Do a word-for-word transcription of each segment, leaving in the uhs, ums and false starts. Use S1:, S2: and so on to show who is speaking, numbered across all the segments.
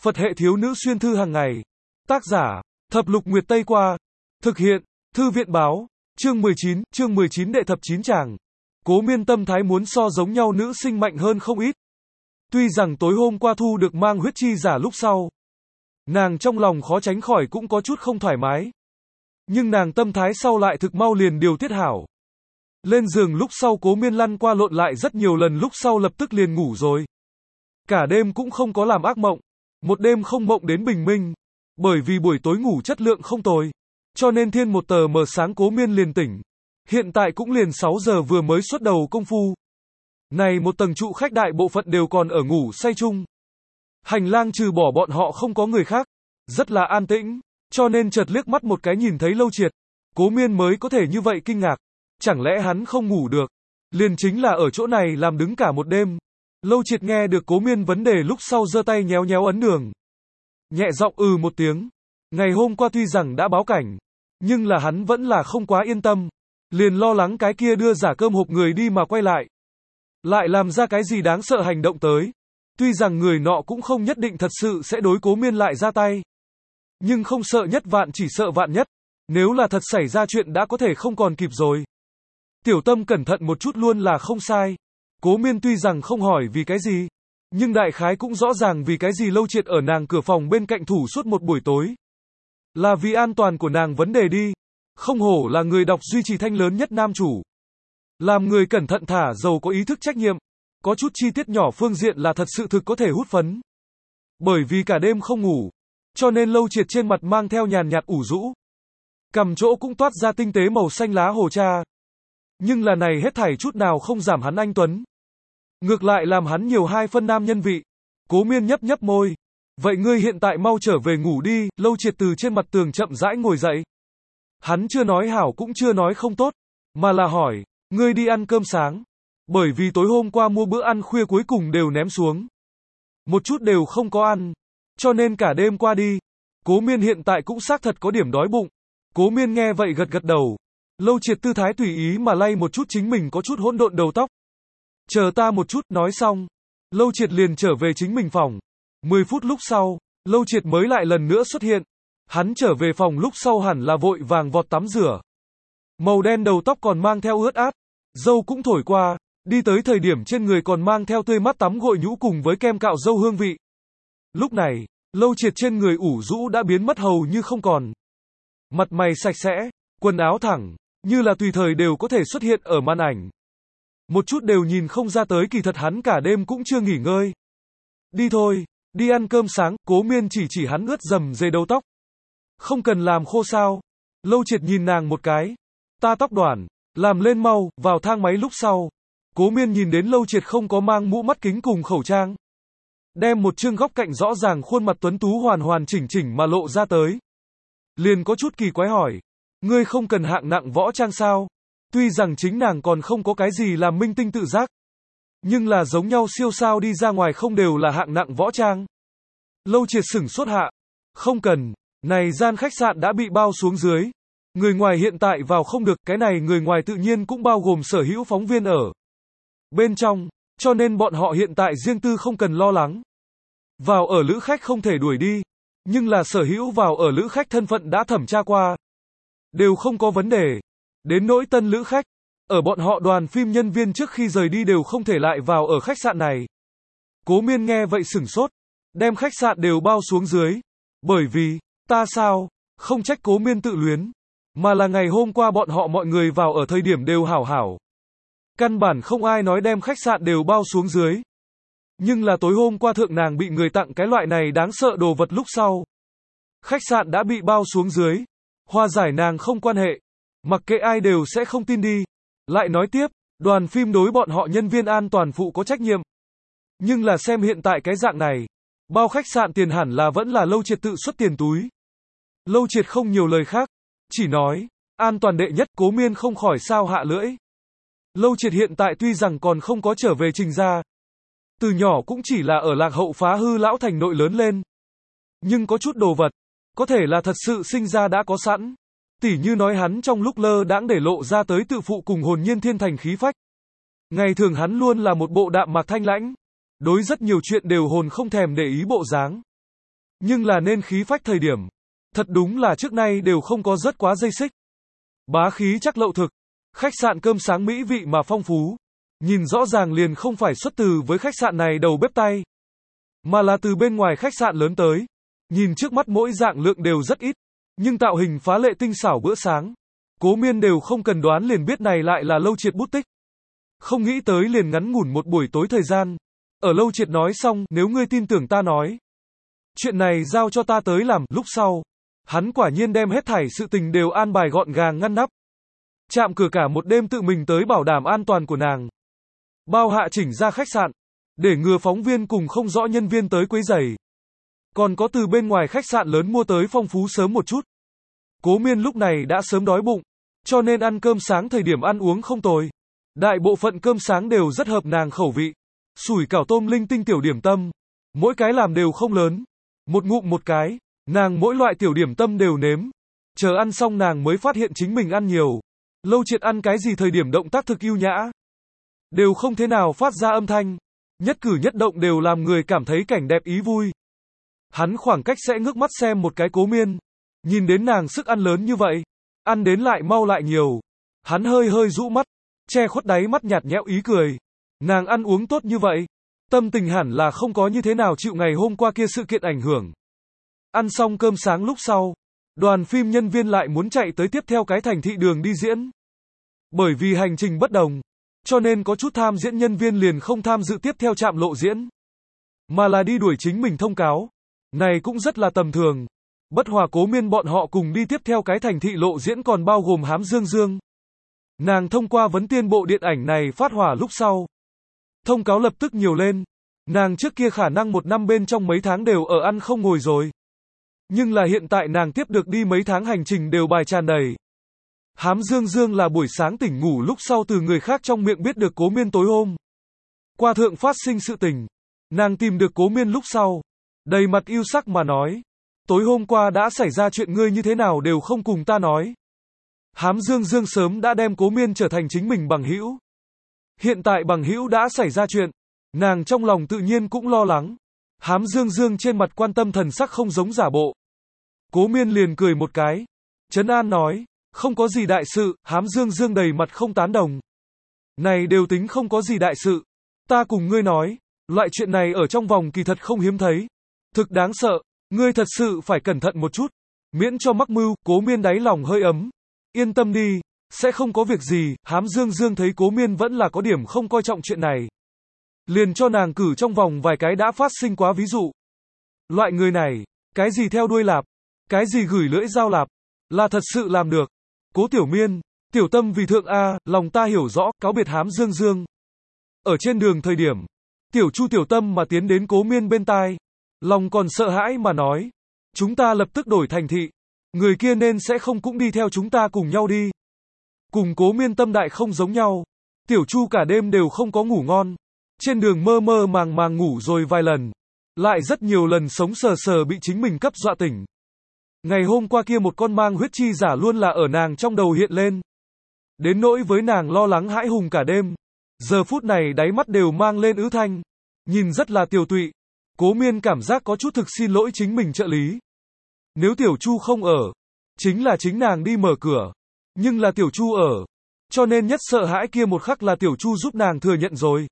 S1: Phật hệ thiếu nữ xuyên thư hàng ngày. Tác giả, Thập Lục Nguyệt Tây Qua. Thực hiện, Thư viện Báo. Chương mười chín, chương mười chín đệ thập chín chàng. Cố Miên tâm thái muốn so giống nhau nữ sinh mạnh hơn không ít. Tuy rằng tối hôm qua thu được mang huyết chi giả lúc sau, nàng trong lòng khó tránh khỏi cũng có chút không thoải mái. Nhưng nàng tâm thái sau lại thực mau liền điều tiết hảo. Lên giường lúc sau Cố Miên lăn qua lộn lại rất nhiều lần lúc sau lập tức liền ngủ rồi. Cả đêm cũng không có làm ác mộng. Một đêm không mộng đến bình minh. Bởi vì buổi tối ngủ chất lượng không tồi. Cho nên thiên một tờ mờ sáng Cố Miên liền tỉnh. Hiện tại cũng liền sáu giờ vừa mới xuất đầu công phu. Này một tầng trụ khách đại bộ phận đều còn ở ngủ say chung. Hành lang trừ bỏ bọn họ không có người khác. Rất là an tĩnh. Cho nên chợt liếc mắt một cái nhìn thấy Lâu Triệt. Cố Miên mới có thể như vậy kinh ngạc. Chẳng lẽ hắn không ngủ được? Liền chính là ở chỗ này làm đứng cả một đêm. Lâu Triệt nghe được Cố Miên vấn đề lúc sau giơ tay nhéo nhéo ấn đường. Nhẹ giọng ừ một tiếng. Ngày hôm qua tuy rằng đã báo cảnh, nhưng là hắn vẫn là không quá yên tâm. Liền lo lắng cái kia đưa giả cơm hộp người đi mà quay lại. Lại làm ra cái gì đáng sợ hành động tới. Tuy rằng người nọ cũng không nhất định thật sự sẽ đối Cố Miên lại ra tay. Nhưng không sợ nhất vạn chỉ sợ vạn nhất. Nếu là thật xảy ra chuyện đã có thể không còn kịp rồi. Tiểu tâm cẩn thận một chút luôn là không sai. Cố Miên tuy rằng không hỏi vì cái gì, nhưng đại khái cũng rõ ràng vì cái gì Lâu Triệt ở nàng cửa phòng bên cạnh thủ suốt một buổi tối. Là vì an toàn của nàng vấn đề đi. Không hổ là người đọc duy trì thanh lớn nhất nam chủ. Làm người cẩn thận thả giàu có ý thức trách nhiệm. Có chút chi tiết nhỏ phương diện là thật sự thực có thể hút phấn. Bởi vì cả đêm không ngủ, cho nên Lâu Triệt trên mặt mang theo nhàn nhạt ủ rũ. Cằm chỗ cũng toát ra tinh tế màu xanh lá hồ cha. Nhưng là này hết thảy chút nào không giảm hắn anh tuấn. Ngược lại làm hắn nhiều hai phân nam nhân vị. Cố Miên nhấp nhấp môi. Vậy ngươi hiện tại mau trở về ngủ đi. Lâu Triệt từ trên mặt tường chậm rãi ngồi dậy. Hắn chưa nói hảo cũng chưa nói không tốt, mà là hỏi, ngươi đi ăn cơm sáng. Bởi vì tối hôm qua mua bữa ăn khuya cuối cùng đều ném xuống. Một chút đều không có ăn. Cho nên cả đêm qua đi. Cố Miên hiện tại cũng xác thật có điểm đói bụng. Cố Miên nghe vậy gật gật đầu. Lâu Triệt tư thái tùy ý mà lay một chút chính mình có chút hỗn độn đầu tóc. Chờ ta một chút, nói xong. Lâu Triệt liền trở về chính mình phòng. mười phút lúc sau, Lâu Triệt mới lại lần nữa xuất hiện. Hắn trở về phòng lúc sau hẳn là vội vàng vọt tắm rửa. Màu đen đầu tóc còn mang theo ướt át. Dâu cũng thổi qua. Đi tới thời điểm trên người còn mang theo tươi mát tắm gội nhũ cùng với kem cạo dâu hương vị. Lúc này, Lâu Triệt trên người ủ rũ đã biến mất hầu như không còn. Mặt mày sạch sẽ, quần áo thẳng, như là tùy thời đều có thể xuất hiện ở màn ảnh. Một chút đều nhìn không ra tới kỳ thật hắn cả đêm cũng chưa nghỉ ngơi. Đi thôi, đi ăn cơm sáng. Cố Miên chỉ chỉ hắn ướt dầm dề đầu tóc. Không cần làm khô sao. Lâu Triệt nhìn nàng một cái. Ta tóc đoản, làm lên mau. Vào thang máy lúc sau, Cố Miên nhìn đến Lâu Triệt không có mang mũ mắt kính cùng khẩu trang. Đem một chương góc cạnh rõ ràng khuôn mặt tuấn tú hoàn hoàn chỉnh chỉnh mà lộ ra tới. Liền có chút kỳ quái hỏi. Ngươi không cần hạng nặng võ trang sao? Tuy rằng chính nàng còn không có cái gì làm minh tinh tự giác. Nhưng là giống nhau siêu sao đi ra ngoài không đều là hạng nặng võ trang. Lâu Triệt sửng sốt hạ. Không cần, này gian khách sạn đã bị bao xuống dưới. Người ngoài hiện tại vào không được, cái này người ngoài tự nhiên cũng bao gồm sở hữu phóng viên ở bên trong, cho nên bọn họ hiện tại riêng tư không cần lo lắng. Vào ở lữ khách không thể đuổi đi, nhưng là sở hữu vào ở lữ khách thân phận đã thẩm tra qua. Đều không có vấn đề. Đến nỗi tân lữ khách, ở bọn họ đoàn phim nhân viên trước khi rời đi đều không thể lại vào ở khách sạn này. Cố Miên nghe vậy sửng sốt, đem khách sạn đều bao xuống dưới. Bởi vì, ta sao, không trách Cố Miên tự luyến, mà là ngày hôm qua bọn họ mọi người vào ở thời điểm đều hảo hảo. Căn bản không ai nói đem khách sạn đều bao xuống dưới. Nhưng là tối hôm qua thượng nàng bị người tặng cái loại này đáng sợ đồ vật lúc sau. Khách sạn đã bị bao xuống dưới. Hòa giải nàng không quan hệ. Mặc kệ ai đều sẽ không tin đi. Lại nói tiếp, đoàn phim đối bọn họ nhân viên an toàn phụ có trách nhiệm. Nhưng là xem hiện tại cái dạng này. Bao khách sạn tiền hẳn là vẫn là Lâu Triệt tự xuất tiền túi. Lâu Triệt không nhiều lời khác. Chỉ nói, an toàn đệ nhất. Cố Miên không khỏi sao hạ lưỡi. Lâu Triệt hiện tại tuy rằng còn không có trở về Trình gia. Từ nhỏ cũng chỉ là ở lạc hậu phá hư lão thành nội lớn lên. Nhưng có chút đồ vật, có thể là thật sự sinh ra đã có sẵn. Tỉ như nói hắn trong lúc lơ đãng để lộ ra tới tự phụ cùng hồn nhiên thiên thành khí phách. Ngày thường hắn luôn là một bộ đạm mạc thanh lãnh. Đối rất nhiều chuyện đều hồn không thèm để ý bộ dáng. Nhưng là nên khí phách thời điểm. Thật đúng là trước nay đều không có rất quá dây xích. Bá khí chắc lậu thực. Khách sạn cơm sáng mỹ vị mà phong phú. Nhìn rõ ràng liền không phải xuất từ với khách sạn này đầu bếp tay. Mà là từ bên ngoài khách sạn lớn tới. Nhìn trước mắt mỗi dạng lượng đều rất ít. Nhưng tạo hình phá lệ tinh xảo bữa sáng. Cố Miên đều không cần đoán liền biết này lại là Lâu Triệt bút tích. Không nghĩ tới liền ngắn ngủn một buổi tối thời gian. Ở Lâu Triệt nói xong, nếu ngươi tin tưởng ta nói. Chuyện này giao cho ta tới làm, lúc sau. Hắn quả nhiên đem hết thảy sự tình đều an bài gọn gàng ngăn nắp. Chạm cửa cả một đêm tự mình tới bảo đảm an toàn của nàng. Bao hạ chỉnh ra khách sạn. Để ngừa phóng viên cùng không rõ nhân viên tới quấy rầy. Còn có từ bên ngoài khách sạn lớn mua tới phong phú sớm một chút. Cố Miên lúc này đã sớm đói bụng. Cho nên ăn cơm sáng thời điểm ăn uống không tồi. Đại bộ phận cơm sáng đều rất hợp nàng khẩu vị. Sủi cảo tôm linh tinh tiểu điểm tâm. Mỗi cái làm đều không lớn. Một ngụm một cái. Nàng mỗi loại tiểu điểm tâm đều nếm. Chờ ăn xong nàng mới phát hiện chính mình ăn nhiều. Lâu Triệt ăn cái gì thời điểm động tác thực ưu nhã. Đều không thế nào phát ra âm thanh. Nhất cử nhất động đều làm người cảm thấy cảnh đẹp ý vui. Hắn khoảng cách sẽ ngước mắt xem một cái Cố Miên. Nhìn đến nàng sức ăn lớn như vậy. Ăn đến lại mau lại nhiều. Hắn hơi hơi rũ mắt. Che khuất đáy mắt nhạt nhẽo ý cười. Nàng ăn uống tốt như vậy. Tâm tình hẳn là không có như thế nào chịu ngày hôm qua kia sự kiện ảnh hưởng. Ăn xong cơm sáng lúc sau. Đoàn phim nhân viên lại muốn chạy tới tiếp theo cái thành thị đường đi diễn. Bởi vì hành trình bất đồng. Cho nên có chút tham diễn nhân viên liền không tham dự tiếp theo trạm lộ diễn. Mà là đi đuổi chính mình thông cáo. Này cũng rất là tầm thường. Bất hòa Cố Miên bọn họ cùng đi tiếp theo cái thành thị lộ diễn còn bao gồm Hám Dương Dương. Nàng thông qua vấn tiên bộ điện ảnh này phát hỏa lúc sau. Thông cáo lập tức nhiều lên. Nàng trước kia khả năng một năm bên trong mấy tháng đều ở ăn không ngồi rồi. Nhưng là hiện tại nàng tiếp được đi mấy tháng hành trình đều bài tràn đầy. Hám Dương Dương là buổi sáng tỉnh ngủ lúc sau từ người khác trong miệng biết được Cố Miên tối hôm qua thượng phát sinh sự tình. Nàng tìm được Cố Miên lúc sau. Đầy mặt yêu sắc mà nói. Tối hôm qua đã xảy ra chuyện ngươi như thế nào đều không cùng ta nói. Hám Dương Dương sớm đã đem Cố Miên trở thành chính mình bằng hữu. Hiện tại bằng hữu đã xảy ra chuyện. Nàng trong lòng tự nhiên cũng lo lắng. Hám Dương Dương trên mặt quan tâm thần sắc không giống giả bộ. Cố Miên liền cười một cái. Trấn an nói. Không có gì đại sự. Hám Dương Dương đầy mặt không tán đồng. Này đều tính không có gì đại sự. Ta cùng ngươi nói. Loại chuyện này ở trong vòng kỳ thật không hiếm thấy. Thực đáng sợ. Ngươi thật sự phải cẩn thận một chút. Miễn cho mắc mưu. Cố Miên đáy lòng hơi ấm. Yên tâm đi. Sẽ không có việc gì. Hám Dương Dương thấy Cố Miên vẫn là có điểm không coi trọng chuyện này. Liền cho nàng cử trong vòng vài cái đã phát sinh quá ví dụ. Loại người này. Cái gì theo đuôi lạp. Cái gì gửi lưỡi dao lạp. Là thật sự làm được. Cố Tiểu Miên. Tiểu tâm vì thượng A. Lòng ta hiểu rõ. Cáo biệt Hám Dương Dương. Ở trên đường thời điểm. Tiểu Chu tiểu tâm mà tiến đến Cố Miên bên tai. Lòng còn sợ hãi mà nói. Chúng ta lập tức đổi thành thị. Người kia nên sẽ không cũng đi theo chúng ta cùng nhau đi. Cùng Cố Miên tâm đại không giống nhau. Tiểu Chu cả đêm đều không có ngủ ngon. Trên đường mơ mơ màng màng ngủ rồi vài lần. Lại rất nhiều lần sống sờ sờ bị chính mình cấp dọa tỉnh. Ngày hôm qua kia một con mang huyết chi giả luôn là ở nàng trong đầu hiện lên. Đến nỗi với nàng lo lắng hãi hùng cả đêm. Giờ phút này đáy mắt đều mang lên ứ thanh. Nhìn rất là tiều tụy. Cố Miên cảm giác có chút thực xin lỗi chính mình trợ lý. Nếu Tiểu Chu không ở. Chính là chính nàng đi mở cửa. Nhưng là Tiểu Chu ở. Cho nên nhất sợ hãi kia một khắc là Tiểu Chu giúp nàng thừa nhận rồi.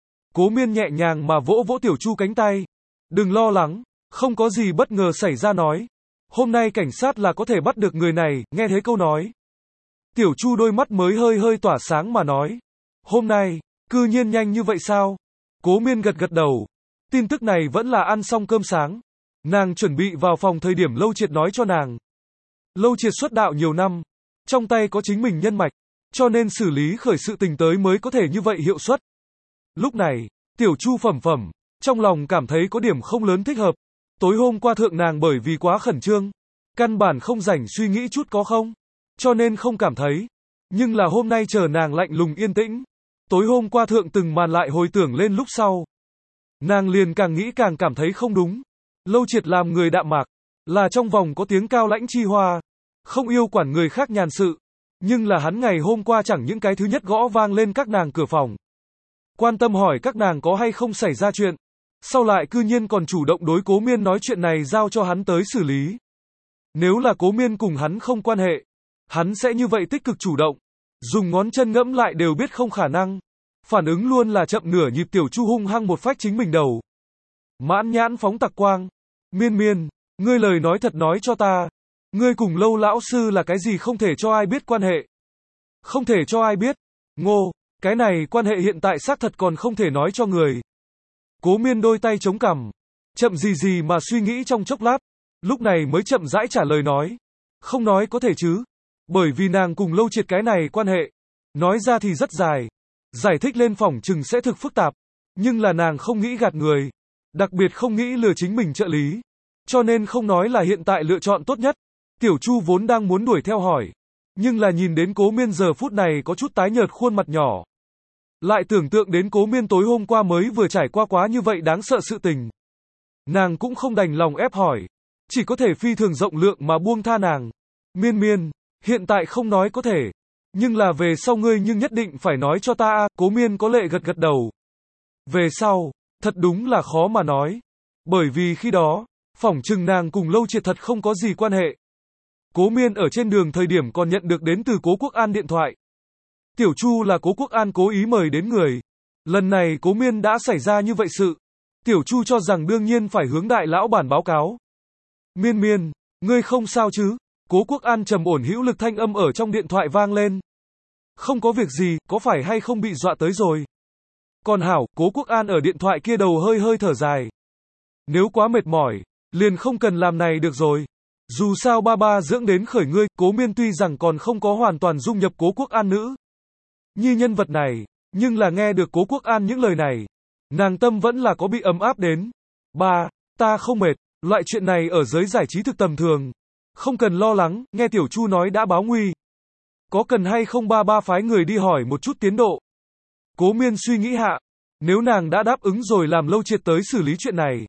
S1: Cố Miên nhẹ nhàng mà vỗ vỗ Tiểu Chu cánh tay. Đừng lo lắng. Không có gì bất ngờ xảy ra nói. Hôm nay cảnh sát là có thể bắt được người này. Nghe thấy câu nói. Tiểu Chu đôi mắt mới hơi hơi tỏa sáng mà nói. Hôm nay. Cư nhiên nhanh như vậy sao? Cố Miên gật gật đầu. Tin tức này vẫn là ăn xong cơm sáng. Nàng chuẩn bị vào phòng thời điểm Lâu Triệt nói cho nàng. Lâu Triệt xuất đạo nhiều năm. Trong tay có chính mình nhân mạch. Cho nên xử lý khởi sự tình tới mới có thể như vậy hiệu suất. Lúc này, Tiểu Chu phẩm phẩm. Trong lòng cảm thấy có điểm không lớn thích hợp. Tối hôm qua thượng nàng bởi vì quá khẩn trương. Căn bản không rảnh suy nghĩ chút có không. Cho nên không cảm thấy. Nhưng là hôm nay chờ nàng lạnh lùng yên tĩnh. Tối hôm qua thượng từng màn lại hồi tưởng lên lúc sau. Nàng liền càng nghĩ càng cảm thấy không đúng. Lâu Triệt làm người đạm mạc. Là trong vòng có tiếng cao lãnh chi hoa. Không yêu quản người khác nhàn sự. Nhưng là hắn ngày hôm qua chẳng những cái thứ nhất gõ vang lên các nàng cửa phòng. Quan tâm hỏi các nàng có hay không xảy ra chuyện. Sau lại cư nhiên còn chủ động đối Cố Miên nói chuyện này giao cho hắn tới xử lý. Nếu là Cố Miên cùng hắn không quan hệ, hắn sẽ như vậy tích cực chủ động. Dùng ngón chân ngẫm lại đều biết không khả năng. Phản ứng luôn là chậm nửa nhịp. Tiểu Chu hung hăng một phách chính mình đầu. Mãn nhãn phóng tặc quang. Miên Miên, ngươi lời nói thật nói cho ta. Ngươi cùng Lâu lão sư là cái gì không thể cho ai biết quan hệ? Không thể cho ai biết. Ngô, cái này quan hệ hiện tại xác thật còn không thể nói cho người. Cố Miên đôi tay chống cằm, chậm gì gì mà suy nghĩ trong chốc lát, lúc này mới chậm rãi trả lời nói. Không nói có thể chứ. Bởi vì nàng cùng Lâu Triệt cái này quan hệ, nói ra thì rất dài. Giải thích lên phỏng chừng sẽ thực phức tạp. Nhưng là nàng không nghĩ gạt người. Đặc biệt không nghĩ lừa chính mình trợ lý. Cho nên không nói là hiện tại lựa chọn tốt nhất. Tiểu Chu vốn đang muốn đuổi theo hỏi. Nhưng là nhìn đến Cố Miên giờ phút này có chút tái nhợt khuôn mặt nhỏ. Lại tưởng tượng đến Cố Miên tối hôm qua mới vừa trải qua quá như vậy đáng sợ sự tình. Nàng cũng không đành lòng ép hỏi. Chỉ có thể phi thường rộng lượng mà buông tha nàng. Miên Miên, hiện tại không nói có thể. Nhưng là về sau ngươi nhưng nhất định phải nói cho ta a. Cố Miên có lệ gật gật đầu. Về sau, thật đúng là khó mà nói. Bởi vì khi đó, phỏng chừng nàng cùng Lâu Triệt thật không có gì quan hệ. Cố Miên ở trên đường thời điểm còn nhận được đến từ Cố Quốc An điện thoại. Tiểu Chu là Cố Quốc An cố ý mời đến người. Lần này Cố Miên đã xảy ra như vậy sự. Tiểu Chu cho rằng đương nhiên phải hướng đại lão bản báo cáo. Miên Miên, ngươi không sao chứ? Cố Quốc An trầm ổn hữu lực thanh âm ở trong điện thoại vang lên. Không có việc gì, có phải hay không bị dọa tới rồi? Còn hảo, Cố Quốc An ở điện thoại kia đầu hơi hơi thở dài. Nếu quá mệt mỏi, liền không cần làm này được rồi. Dù sao ba ba dưỡng đến khởi ngươi. Cố Miên tuy rằng còn không có hoàn toàn dung nhập Cố Quốc An nữ như nhân vật này, nhưng là nghe được Cố Quốc An những lời này, nàng tâm vẫn là có bị ấm áp đến. Ba, ta không mệt, loại chuyện này ở giới giải trí thực tầm thường. Không cần lo lắng, nghe Tiểu Chu nói đã báo nguy. Có cần hay không ba ba phái người đi hỏi một chút tiến độ? Cố Miên suy nghĩ hạ, nếu nàng đã đáp ứng rồi làm Lâu Triệt tới xử lý chuyện này.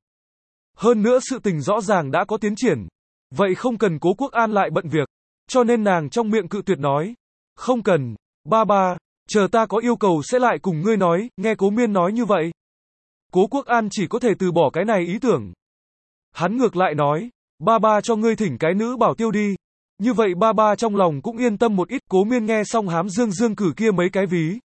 S1: Hơn nữa sự tình rõ ràng đã có tiến triển. Vậy không cần Cố Quốc An lại bận việc. Cho nên nàng trong miệng cự tuyệt nói. Không cần, ba ba, chờ ta có yêu cầu sẽ lại cùng ngươi nói. Nghe Cố Miên nói như vậy, Cố Quốc An chỉ có thể từ bỏ cái này ý tưởng. Hắn ngược lại nói, ba ba cho ngươi thỉnh cái nữ bảo tiêu đi. Như vậy ba ba trong lòng cũng yên tâm một ít. Cố Miên nghe xong hám dương dương cử kia mấy cái ví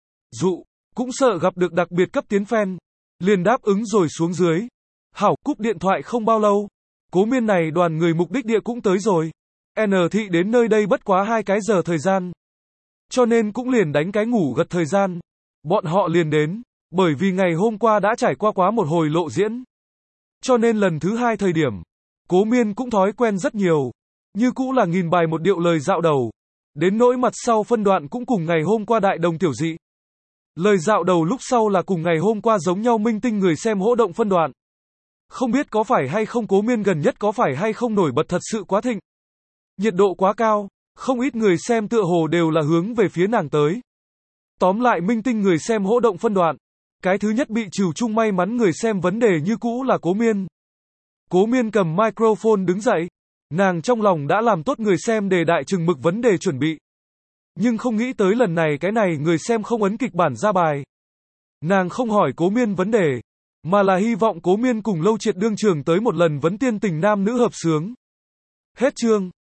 S1: dụ, cũng sợ gặp được đặc biệt cấp tiến fan. Liền đáp ứng rồi xuống dưới. Hảo, cúp điện thoại không bao lâu. Cố Miên này đoàn người mục đích địa cũng tới rồi. N thị đến nơi đây bất quá hai cái giờ thời gian. Cho nên cũng liền đánh cái ngủ gật thời gian. Bọn họ liền đến. Bởi vì ngày hôm qua đã trải qua quá một hồi lộ diễn. Cho nên lần thứ hai thời điểm, Cố Miên cũng thói quen rất nhiều. Như cũ là nghìn bài một điệu lời dạo đầu. Đến nỗi mặt sau phân đoạn cũng cùng ngày hôm qua đại đồng tiểu dị. Lời dạo đầu lúc sau là cùng ngày hôm qua giống nhau minh tinh người xem hỗ động phân đoạn. Không biết có phải hay không Cố Miên gần nhất có phải hay không nổi bật thật sự quá thịnh. Nhiệt độ quá cao, không ít người xem tựa hồ đều là hướng về phía nàng tới. Tóm lại minh tinh người xem hỗ động phân đoạn. Cái thứ nhất bị trừ chung may mắn người xem vấn đề như cũ là Cố Miên. Cố Miên cầm microphone đứng dậy. Nàng trong lòng đã làm tốt người xem đề đại chừng mực vấn đề chuẩn bị. Nhưng không nghĩ tới lần này cái này người xem không ấn kịch bản ra bài. Nàng không hỏi Cố Miên vấn đề, mà là hy vọng Cố Miên cùng Lâu Triệt đương trường tới một lần vấn tiên tình nam nữ hợp xướng. Hết chương.